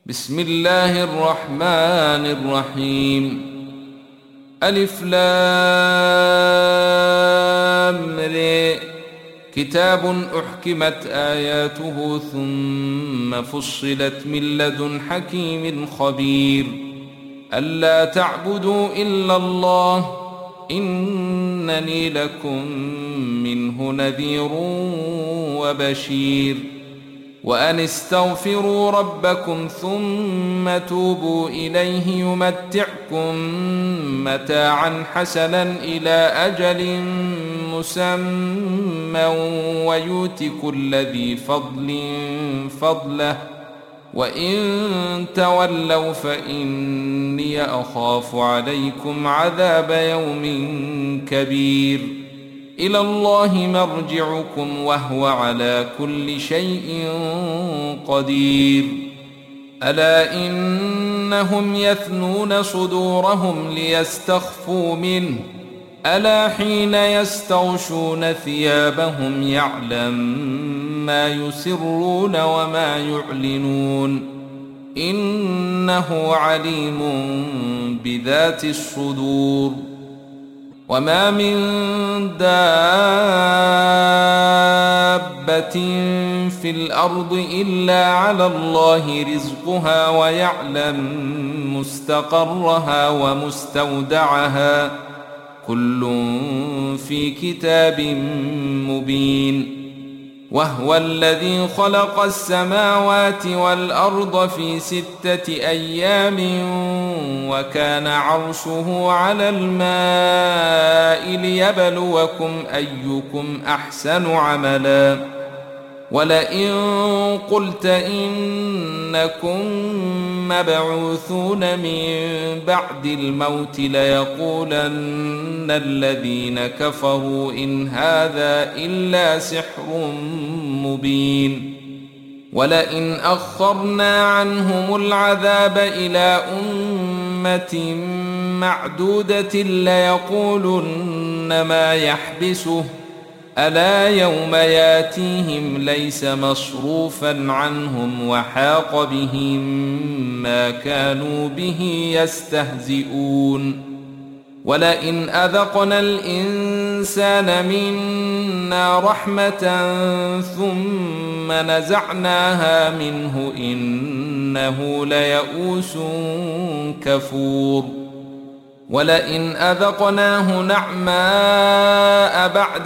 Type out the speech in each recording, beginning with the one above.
بسم الله الرحمن الرحيم. ألف لام ر. كتاب أحكمت آياته ثم فصلت من لدن حكيم خبير. ألا تعبدوا إلا الله إنني لكم منه نذير وبشير. وأن استغفروا ربكم ثم توبوا إليه يمتعكم متاعا حسنا إلى أجل مسمى ويؤت كل ذي فضل فضله وإن تولوا فإني أخاف عليكم عذاب يوم كبير. إلى الله مرجعكم وهو على كل شيء قدير. ألا إنهم يثنون صدورهم ليستخفوا منه ألا حين يستغشون ثيابهم يعلم ما يسرون وما يعلنون إنه عليم بذات الصدور. وما من دابة في الأرض إلا على الله رزقها ويعلم مستقرها ومستودعها كل في كتاب مبين. وهو الذي خلق السماوات والأرض في 6 أيام وكان عرشه على الماء ليبلوكم أيكم أحسن عملا. ولئن قلت إنكم مبعوثون من بعد الموت ليقولن الذين كفروا إن هذا إلا سحر مبين. ولئن أخرنا عنهم العذاب إلى أمة معدودة ليقولن ما يحبسه ألا يوم ياتيهم ليس مصروفا عنهم وحاق بهم ما كانوا به يستهزئون. ولئن أذقنا الإنسان منا رحمة ثم نزعناها منه إنه ليئوس كفور. ولئن أذقناه نعماء بعد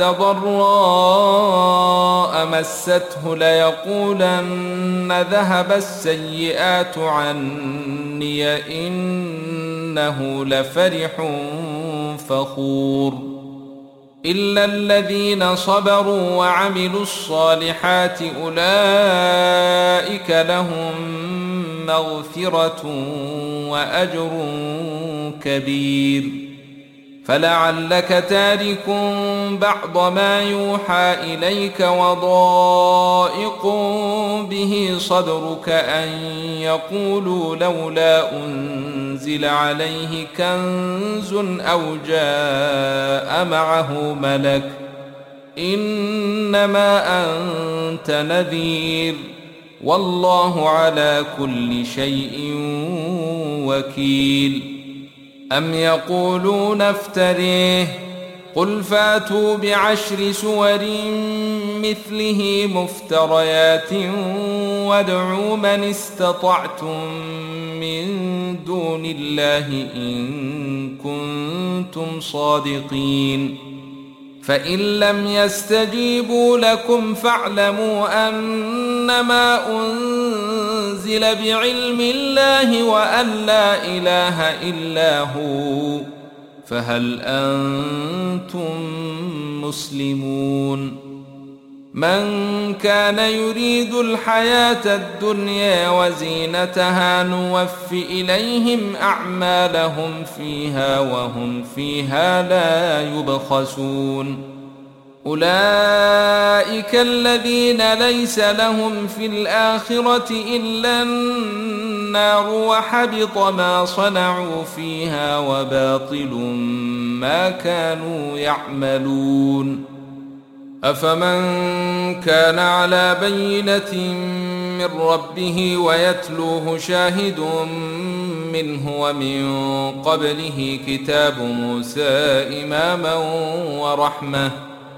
ضراء مسته ليقولن ذهب السيئات عني إنه لفرح فخور. إلا الذين صبروا وعملوا الصالحات أولئك لهم مغفرة وأجر كبير. فلعلك تارك بعض ما يوحى إليك وضائق به صدرك أن يقولوا لولا أنزل عليه كنز أو جاء معه ملك إنما أنت نذير والله على كل شيء وكيل. أم يقولون افتريه قل فاتوا ب10 سور مثله مفتريات وادعوا من استطعتم من دون الله إن كنتم صادقين. فإن لم يستجيبوا لكم فاعلموا أنما أنزل بعلم الله وأن لا إله إلا هو فهل أنتم مسلمون. من كان يريد الحياة الدنيا وزينتها نوف إليهم أعمالهم فيها وهم فيها لا يبخسون. أولئك الذين ليس لهم في الآخرة إلا النار وحبط ما صنعوا فيها وباطل ما كانوا يعملون. أفمن كان على بينة من ربه ويتلوه شاهد منه ومن قبله كتاب موسى إماما ورحمة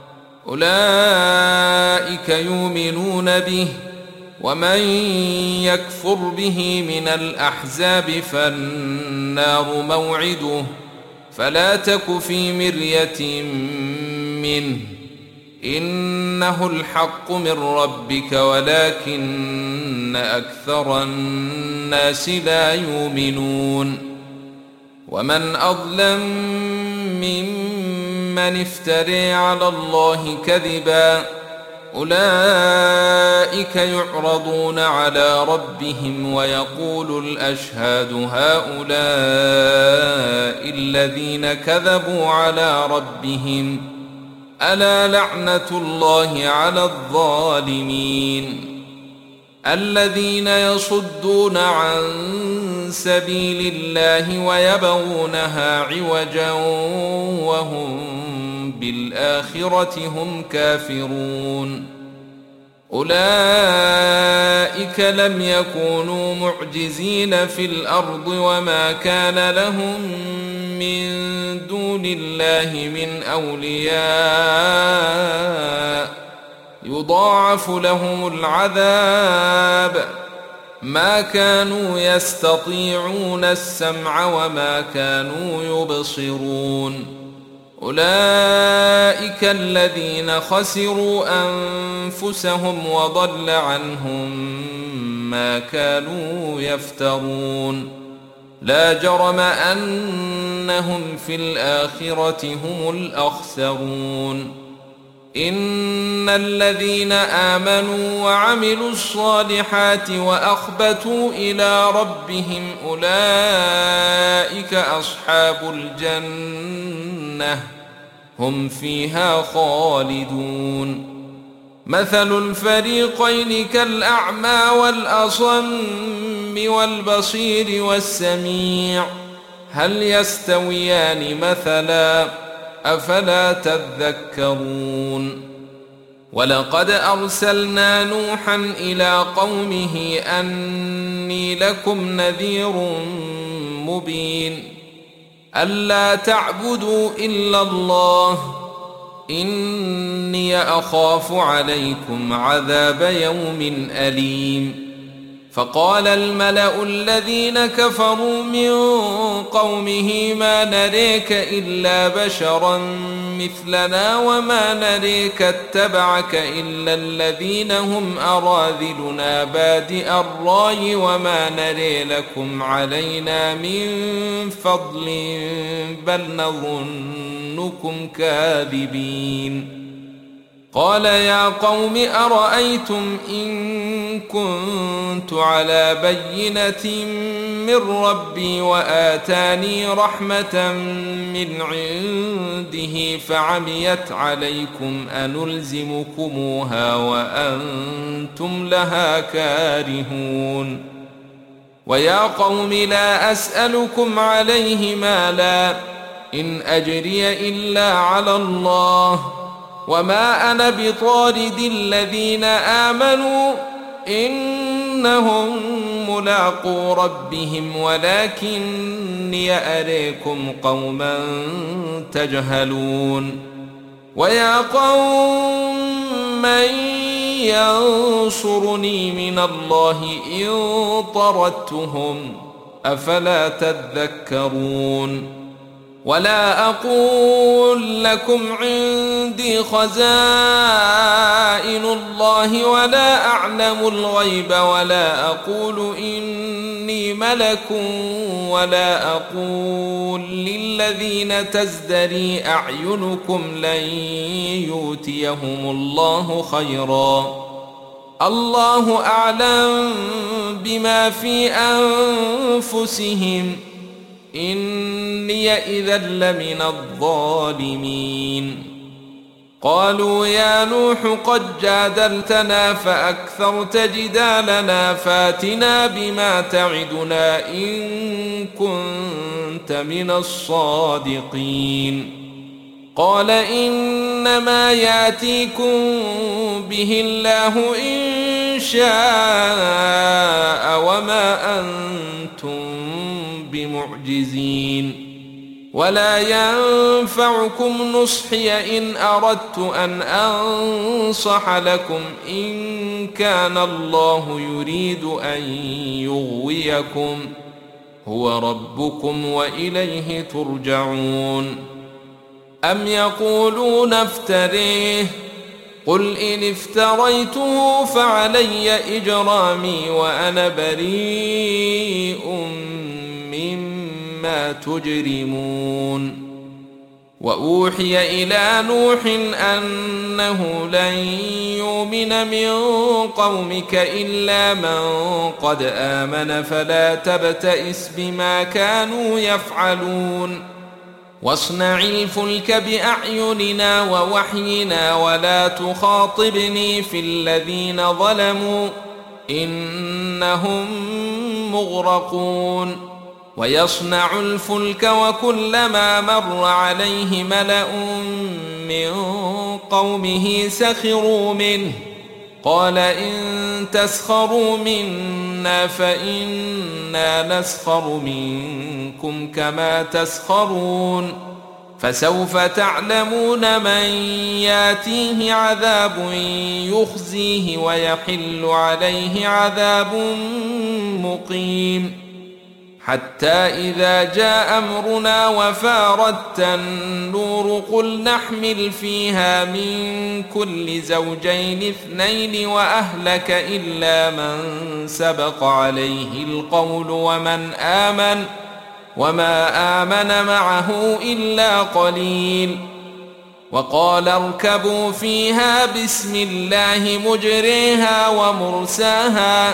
أولئك يؤمنون به ومن يكفر به من الأحزاب فالنار موعده فلا تك في مرية منه إنه الحق من ربك ولكن أكثر الناس لا يؤمنون ومن أظلم ممن افترى على الله كذبا أولئك يعرضون على ربهم ويقول الأشهاد هؤلاء الذين كذبوا على ربهم ألا لعنة الله على الظالمين الذين يصدون عن سبيل الله ويبغونها عوجا وهم بالآخرة هم كافرون أولئك لم يكونوا معجزين في الأرض وما كان لهم من دون الله من أولياء يضاعف لهم العذاب ما كانوا يستطيعون السمع وما كانوا يبصرون أولئك الذين خسروا أنفسهم وضل عنهم ما كانوا يفترون لا جرم أنهم في الآخرة هم الأخسرون إن الذين آمنوا وعملوا الصالحات وأخبتوا إلى ربهم أولئك أصحاب الجنة هم فيها خالدون مثل الفريقين كالأعمى والأصم والبصير والسميع هل يستويان مثلا أفلا تذكرون ولقد أرسلنا نوحا إلى قومه أني لكم نذير مبين ألا تعبدوا إلا الله إني أخاف عليكم عذاب يوم أليم فقال الملأ الذين كفروا من قومه ما نريك إلا بشرا مثلنا وما نريك اتبعك إلا الذين هم أراذلنا بادئ الرأي وما نري لكم علينا من فضل بل نظنكم كاذبين قال يا قوم أرأيتم إن كنت على بينة من ربي وآتاني رحمة من عنده فعميت عليكم أنلزمكموها وأنتم لها كارهون ويا قوم لا أسألكم عليه مالا إن أجري إلا على الله وما أنا بطارد الذين آمنوا إنهم ملاقو ربهم ولكني أريكم قوما تجهلون ويا قوم من ينصرني من الله إن طردتهم أفلا تذكرون ولا أقول لكم عندي خزائن الله ولا أعلم الغيب ولا أقول إني ملك ولا أقول للذين تزدري أعينكم لن يؤتيهم الله خيرا الله أعلم بما في أنفسهم إني إذا لمن الظالمين قالوا يا نوح قد جادلتنا فأكثرت جدالنا فاتنا بما تعدنا إن كنت من الصادقين قال إنما ياتيكم به الله إن شاء وما أنتم بمعجزين ولا ينفعكم نصحي إن أردت أن أنصح لكم إن كان الله يريد أن يغويكم هو ربكم وإليه ترجعون أم يقولون افتريه قل إن افتريته فعلي إجرامي وأنا بريء مما تجرمون وأوحي إلى نوح أنه لن يؤمن من قومك إلا من قد آمن فلا تبتئس بما كانوا يفعلون واصنع الفلك بأعيننا ووحينا ولا تخاطبني في الذين ظلموا إنهم مغرقون ويصنع الفلك وكلما مر عليه ملأ من قومه سخروا منه قال إن تسخروا منا فإنا نسخر منكم كما تسخرون فسوف تعلمون من ياتيه عذاب يخزيه ويحل عليه عذاب مقيم حتى إذا جاء أمرنا وفارت النور قل نحمل فيها من كل زوجين اثنين وأهلك إلا من سبق عليه القول وما آمن معه إلا قليل وقال اركبوا فيها بسم الله مجريها ومرساها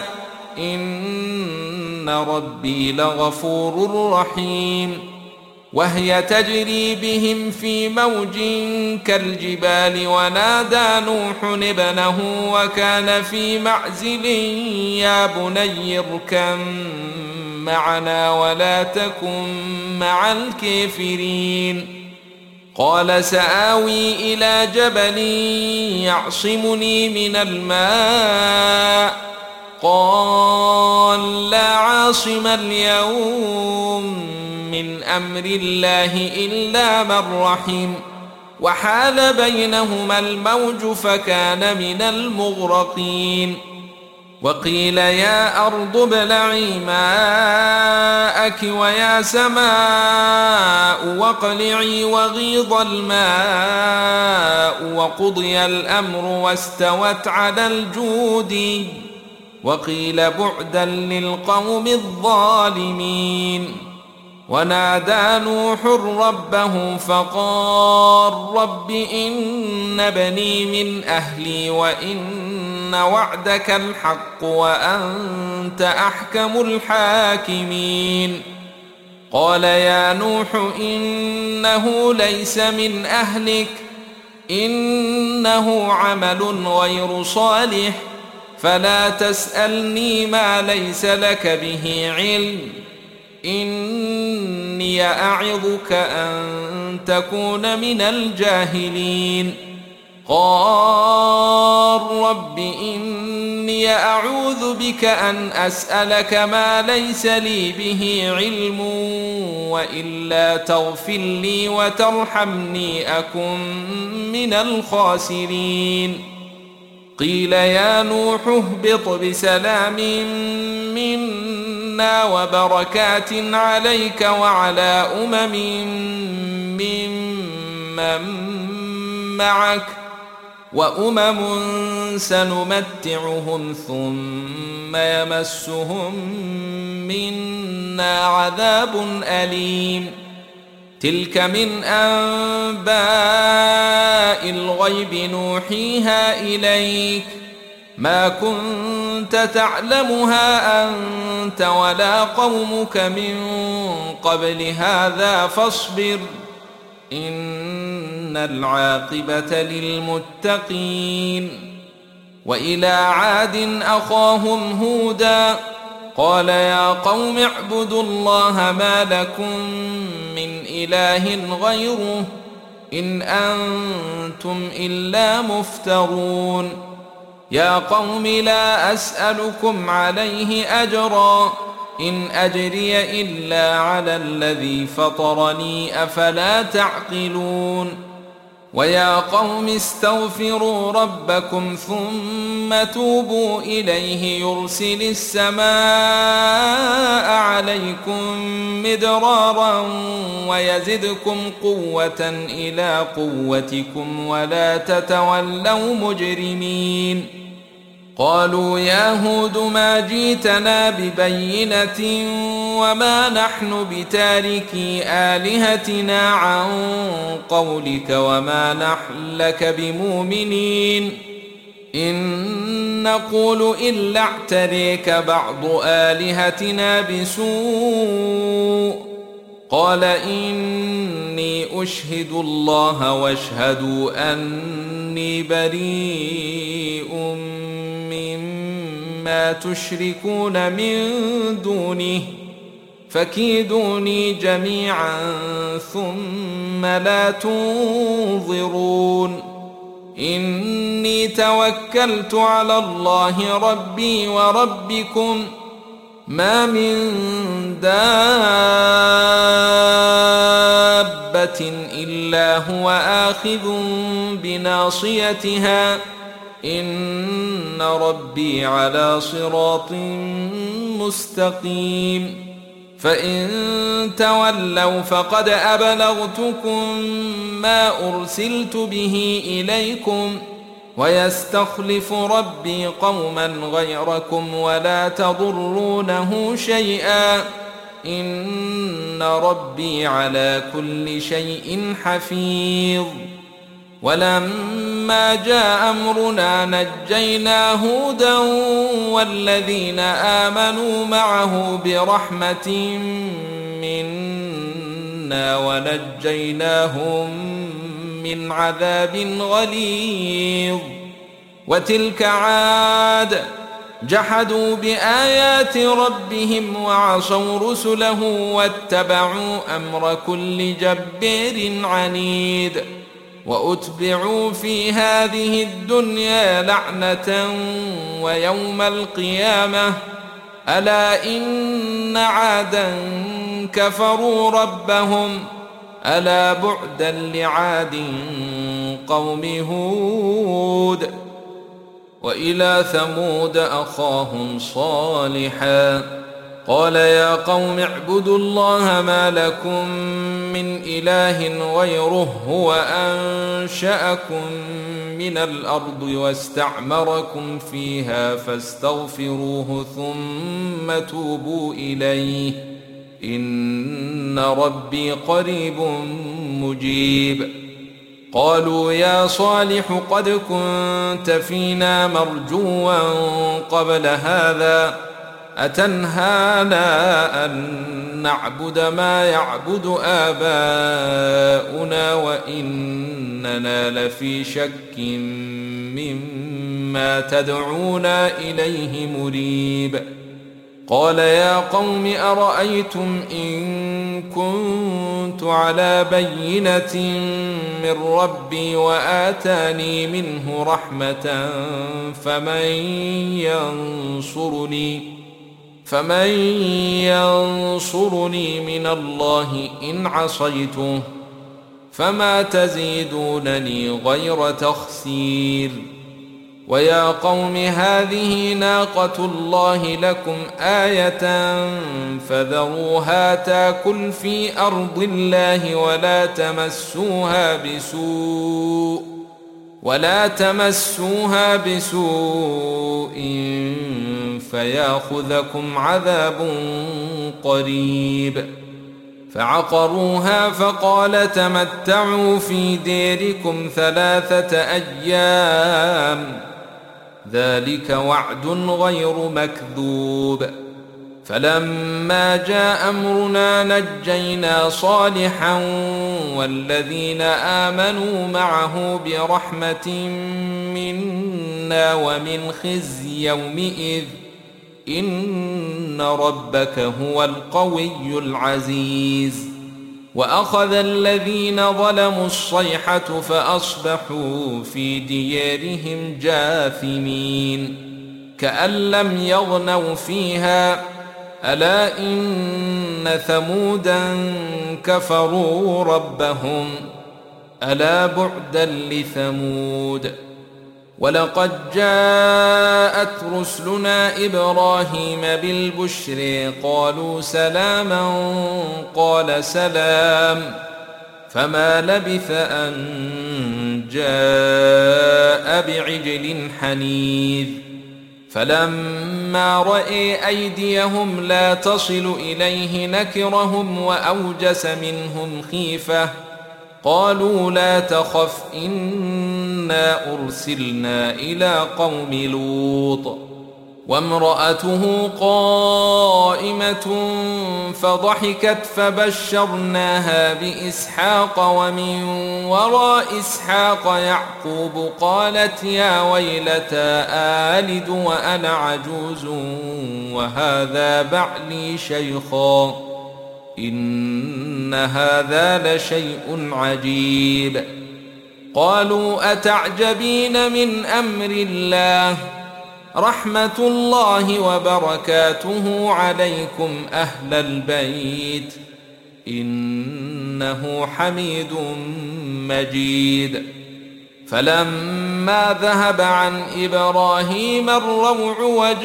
إن ربي لغفور رحيم وهي تجري بهم في موج كالجبال ونادى نوح ابنه وكان في معزل يا بني اركب معنا ولا تكن مع الكافرين قال سآوي إلى جبل يعصمني من الماء قال لا عاصم اليوم من أمر الله إلا من رحم وحال بينهما الموج فكان من المغرقين وقيل يا أرض ابلعي ماءك ويا سماء واقلعي وغيض الماء وقضي الأمر واستوت على الجود وقيل بعدا للقوم الظالمين ونادى نوح ربه فقال رب إن بني من أهلي وإن وعدك الحق وأنت أحكم الحاكمين قال يا نوح إنه ليس من أهلك إنه عمل غير صالح فلا تسألني ما ليس لك به علم إني أعظك أن تكون من الجاهلين قال رب إني أعوذ بك أن أسألك ما ليس لي به علم وإلا تغفر لي وترحمني أكن من الخاسرين قيل يا نوح اهبط بسلام منا وبركات عليك وعلى ممن معك سنمتعهم ثم يمسهم منا عذاب أليم تلك من أنباء الغيب نوحيها إليك ما كنت تعلمها أنت ولا قومك من قبل هذا فاصبر إن العاقبة للمتقين وإلى عاد أخاهم هودا قال يا قوم اعبدوا الله ما لكم من إله غيره إن أنتم إلا مفترون يا قوم لا أسألكم عليه أجرا إن أجري إلا على الذي فطرني أفلا تعقلون ويا قوم استغفروا ربكم ثم توبوا إليه يرسل السماء عليكم مدرارا ويزدكم قوة إلى قوتكم ولا تتولوا مجرمين قالوا يا هود ما جئتنا ببينة وما نحن بتاركي آلهتنا عن قولك وما نحن لك بمؤمنين إن نقول إلا اعتريك بعض آلهتنا بسوء قال إني أشهد الله واشهدوا أني بريء مما تشركون من دونه فكيدوني جميعا ثم لا تنظرون إني توكلت على الله ربي وربكم ما من دابة إلا هو آخذ بناصيتها إن ربي على صراط مستقيم فإن تولوا فقد أبلغتكم ما أرسلت به إليكم ويستخلف ربي قوما غيركم ولا تضرونه شيئا إن ربي على كل شيء حفيظ ولما جاء أمرنا نجينا هودا والذين آمنوا معه برحمة منا ونجيناهم من عذاب غليظ وتلك عاد جحدوا بآيات ربهم وعصوا رسله واتبعوا أمر كل جبار عنيد وأتبعوا في هذه الدنيا لعنة ويوم القيامة ألا إن عادا كفروا ربهم ألا بعدا لعاد قوم هود وإلى ثمود أخاهم صالحا قال يا قوم اعبدوا الله ما لكم من إله غيره هو أنشأكم من الأرض واستعمركم فيها فاستغفروه ثم توبوا إليه إن ربي قريب مجيب قالوا يا صالح قد كنت فينا مرجوا قبل هذا أتنهانا أن نعبد ما يعبد آباؤنا وإننا لفي شك مما تدعونا إليه مريب قال يا قوم أرأيتم إن كنت على بينة من ربي وآتاني منه رحمة فمن ينصرني من الله إن عصيته فما تزيدونني غير تخسير ويا قوم هذه ناقة الله لكم آية فذروها تاكل في أرض الله ولا تمسوها بسوء فياخذكم عذاب قريب فعقروها فقال تمتعوا في ديركم 3 أيام ذلك وعد غير مكذوب فلما جاء أمرنا نجينا صالحا والذين آمنوا معه برحمة منا ومن خزي يومئذ إن ربك هو القوي العزيز وأخذ الذين ظلموا الصيحة فأصبحوا في ديارهم جاثمين كأن لم يغنوا فيها ألا إن ثمودا كفروا ربهم ألا بعدا لثمود ولقد جاءت رسلنا إبراهيم بالبشر قالوا سلاما قال سلام فما لبث أن جاء بعجل حنيذ فلما رأى أيديهم لا تصل إليه نكرهم وأوجس منهم خيفة قالوا لا تخف إنا أرسلنا إلى قوم لوط وامرأته قائمة فضحكت فبشرناها بإسحاق ومن وراء إسحاق يعقوب قالت يا ويلتى آلد وأنا عجوز وهذا بعلي شيخا إن هذا لشيء عجيب قالوا أتعجبين من أمر الله رحمة الله وبركاته عليكم أهل البيت إنه حميد مجيد فلما ذهب عن إبراهيم الروع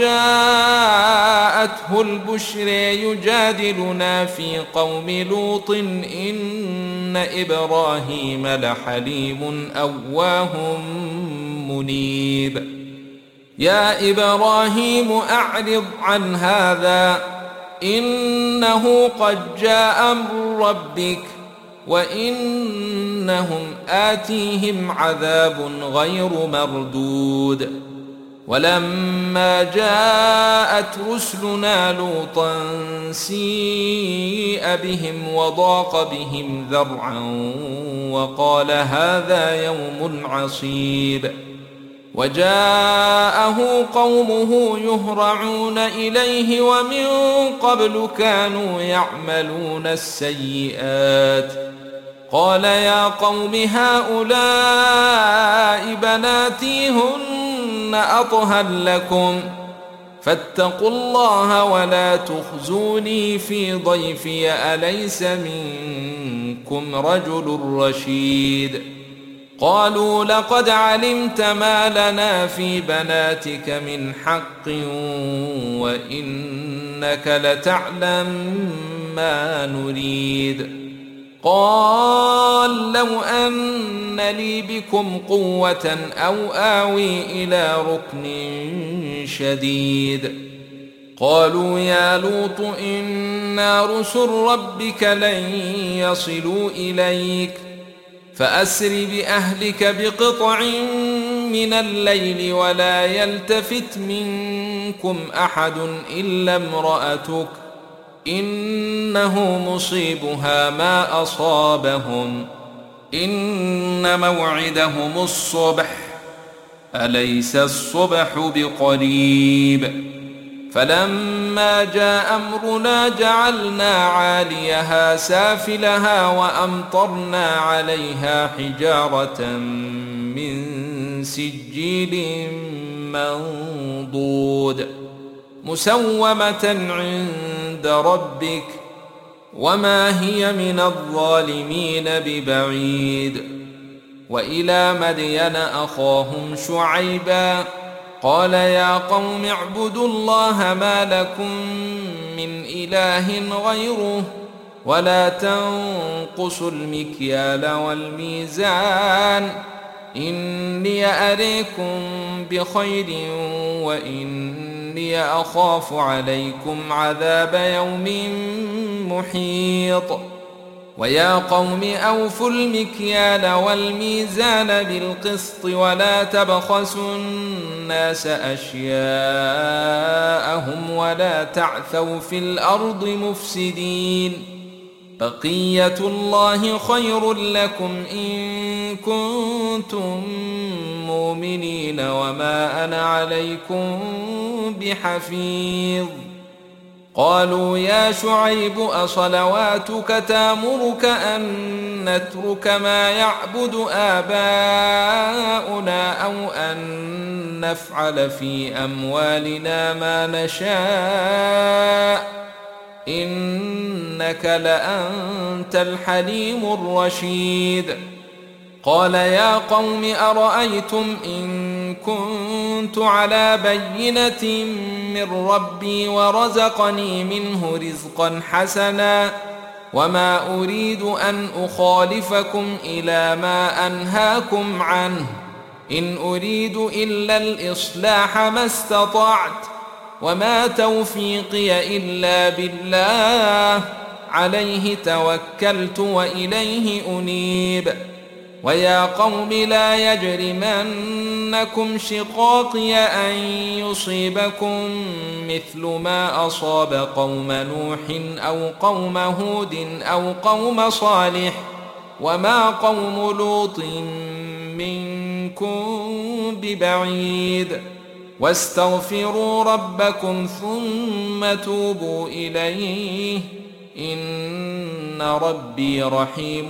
وجاءته البشر يجادلنا في قوم لوط إن إبراهيم لحليم أواه منيب يا إبراهيم أعرض عن هذا إنه قد جاء أمر ربك وإنهم آتيهم عذاب غير مردود ولما جاءت رسلنا لوطا سيء بهم وضاق بهم ذرعا وقال هذا يوم عصيب وجاءه قومه يهرعون إليه ومن قبل كانوا يعملون السيئات قال يا قوم هؤلاء بناتي هن أطهر لكم فاتقوا الله ولا تخزوني في ضيفي أليس منكم رجل رشيد قالوا لقد علمت ما لنا في بناتك من حق وإنك لتعلم ما نريد قال لو أن لي بكم قوة أو آوي إلى ركن شديد قالوا يا لوط إنا رسل ربك لن يصلوا إليك فأسر بأهلك بقطع من الليل ولا يلتفت منكم أحد إلا امرأتك إنه مصيبها ما أصابهم إن موعدهم الصبح أليس الصبح بقريب فلما جاء أمرنا جعلنا عاليها سافلها وأمطرنا عليها حجارة من سجيل منضود مسومة عند ربك وما هي من الظالمين ببعيد وإلى مدين أخاهم شعيبا قال يا قوم اعبدوا الله ما لكم من إله غيره ولا تنقصوا المكيال والميزان إني أريكم بخير وإني أخاف عليكم عذاب يوم محيط ويا قوم أوفوا المكيال والميزان بالقسط ولا تبخسوا الناس أشياءهم ولا تعثوا في الأرض مفسدين بقية الله خير لكم إن كنتم مؤمنين وما أنا عليكم بحفيظ قالوا يا شعيب أصلواتك تأمرك أن نترك ما يعبد آباؤنا أو أن نفعل في أموالنا ما نشاء إنك لأنت الحليم الرشيد قال يا قوم أرأيتم إن كنت على بينة من ربي ورزقني منه رزقا حسنا وما أريد أن أخالفكم إلى ما أنهاكم عنه إن أريد إلا الإصلاح ما استطعت وما توفيقي إلا بالله عليه توكلت وإليه أنيب ويا قوم لا يجرمنكم شقاقي أن يصيبكم مثل ما أصاب قوم نوح أو قوم هود أو قوم صالح وما قوم لوط منكم ببعيد واستغفروا ربكم ثم توبوا إليه إن ربي رحيم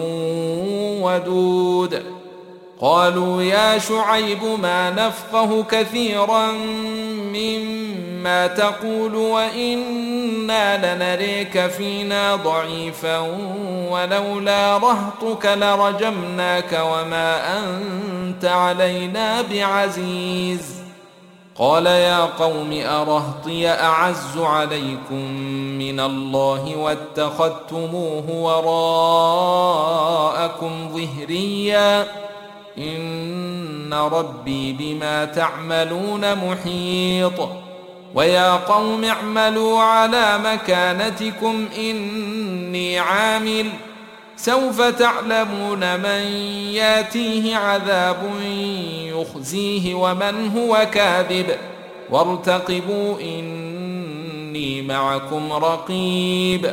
ودود قالوا يا شعيب ما نفقه كثيرا مما تقول وإنا لنريك فينا ضعيفا ولولا رهطك لرجمناك وما أنت علينا بعزيز قال يا قوم أرهطي أعز عليكم من الله واتخذتموه وراءكم ظهريا إن ربي بما تعملون محيط ويا قوم اعملوا على مكانتكم إني عامل سوف تعلمون من ياتيه عذاب يخزيه ومن هو كاذب وارتقبوا إني معكم رقيب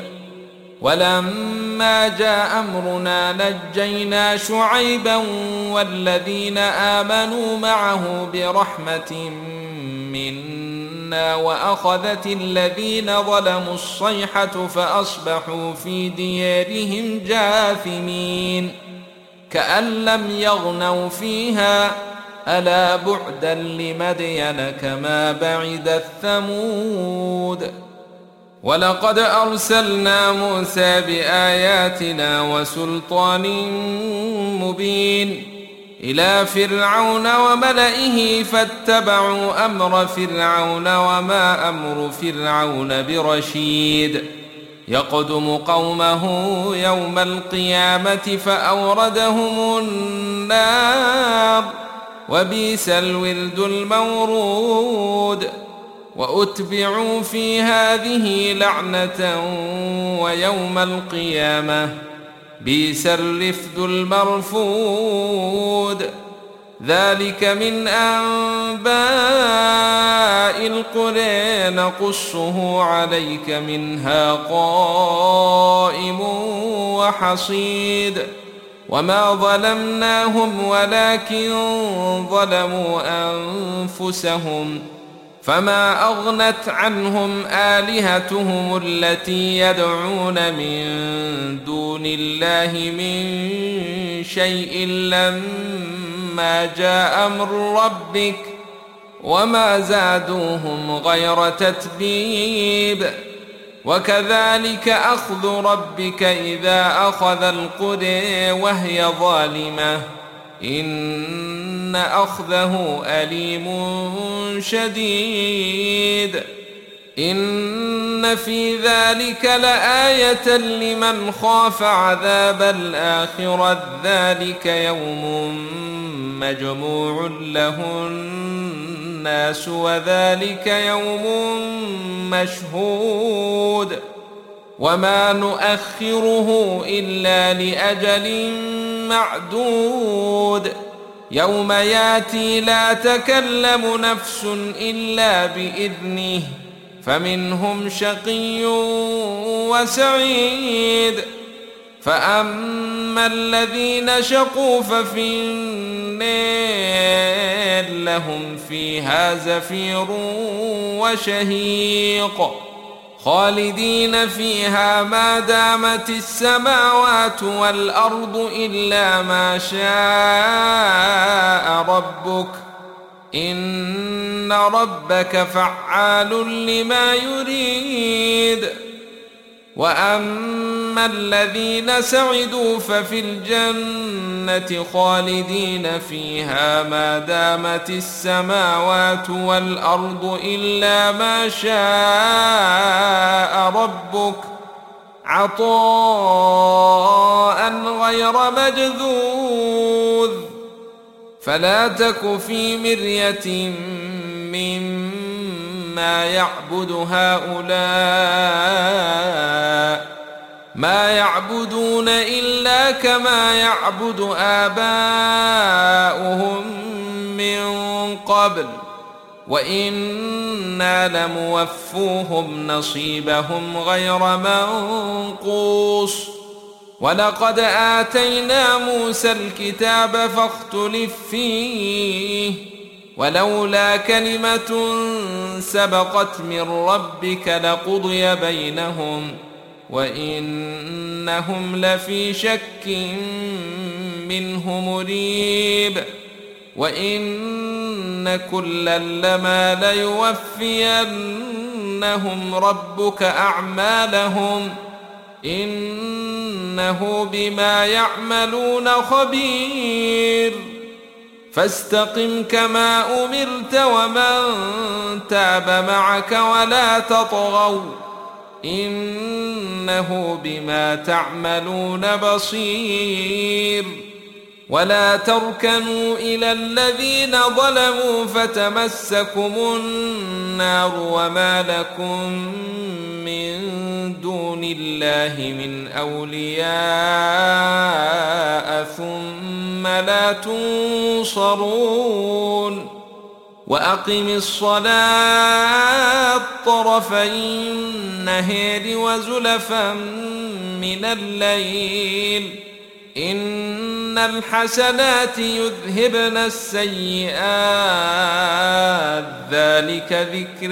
ولما جاء أمرنا نجينا شعيبا والذين آمنوا معه برحمة منا وأخذت الذين ظلموا الصيحة فأصبحوا في ديارهم جاثمين كأن لم يغنوا فيها ألا بعدا لمدين كما بعدت ثمود ولقد أرسلنا موسى بآياتنا وسلطان مبين إلى فرعون وملئه فاتبعوا أمر فرعون وما أمر فرعون برشيد يقدم قومه يوم القيامة فأوردهم النار وبئس الورد المورود وأتبعوا في هذه لعنة ويوم القيامة بئس الرفد المرفود ذلك من أنباء القرى نقصه عليك منها قائم وحصيد وما ظلمناهم ولكن ظلموا أنفسهم فما أغنت عنهم آلهتهم التي يدعون من دون الله من شيء لما جاء أمر ربك وما زادوهم غير تتبيب وكذلك أخذ ربك إذا أخذ القرى وهي ظالمة إن أخذه أليم شديد إن في ذلك لآية لمن خاف عذاب الآخرة ذلك يوم مجموع له الناس وذلك يوم مشهود وما نؤخره إلا لأجل معدود يوم ياتي لا تكلم نفس إلا بإذنه فمنهم شقي وسعيد فأما الذين شقوا ففي النار لهم فيها زفير وشهيق خالدين فيها ما دامت السماوات والأرض إلا ما شاء ربك إن ربك فعال لما يريد. وأما الذين سعدوا ففي الجنة خالدين فيها ما دامت السماوات والأرض إلا ما شاء ربك عطاء غير مجذوذ. فلا تك في مرية مما يعبد هؤلاء ما يعبدون إلا كما يعبد آباؤهم من قبل وإنا لموفوهم نصيبهم غير منقوص. ولقد آتينا موسى الكتاب فاختلف فيه ولولا كلمة سبقت من ربك لقضي بينهم وإنهم لفي شك منه مريب. وإن كلا لما ليوفينهم ربك أعمالهم إنه بما يعملون خبير. فاستقم كما أمرت ومن تاب معك ولا تطغوا إنه بما تعملون بصير. ولا تركنوا إلى الذين ظلموا فتمسكم النار وما لكم من دون الله من أولياء ثم لا تنصرون. وأقم الصلاة طرفي النهار وزلفا من الليل إن الحسنات يذهبن السيئات ذلك ذكر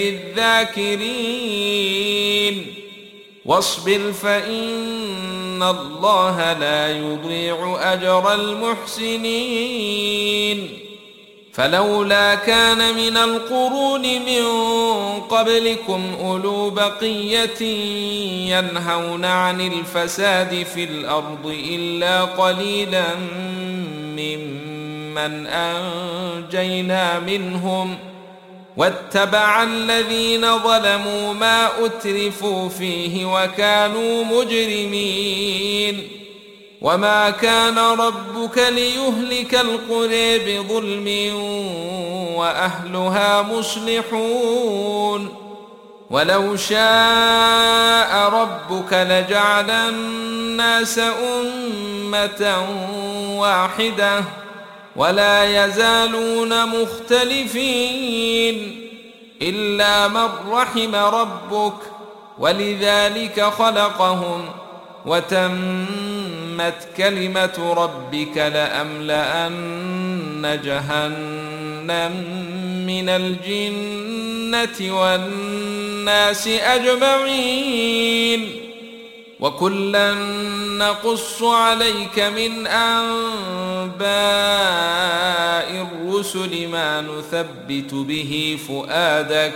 للذاكرين. واصبر فإن الله لا يضيع أجر المحسنين. فلولا كان من القرون من قبلكم أولو بقية ينهون عن الفساد في الأرض إلا قليلا ممن أنجينا منهم واتبع الذين ظلموا ما أترفوا فيه وكانوا مجرمين. وما كان ربك ليهلك القرى بظلم وأهلها مصلحون. ولو شاء ربك لجعل الناس أمة واحدة ولا يزالون مختلفين إلا من رحم ربك ولذلك خلقهم وتمت كلمة ربك لأملأن جهنم من الجنة والناس أجمعين. وكلا نقص عليك من أنباء الرسل ما نثبت به فؤادك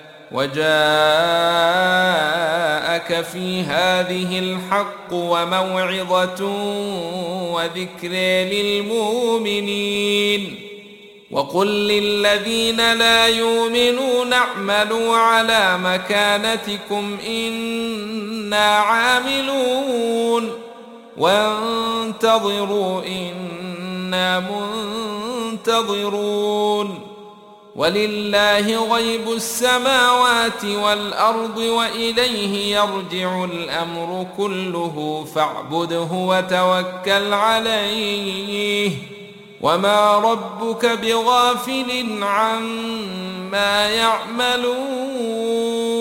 وجاءك في هذه الحق وموعظة وذكر للمؤمنين. وقل للذين لا يؤمنون اعملوا على مكانتكم إنا عاملون وانتظروا إنا منتظرون. ولله غيب السماوات والأرض وإليه يرجع الأمر كله فاعبده وتوكل عليه وما ربك بغافل عما يعملون.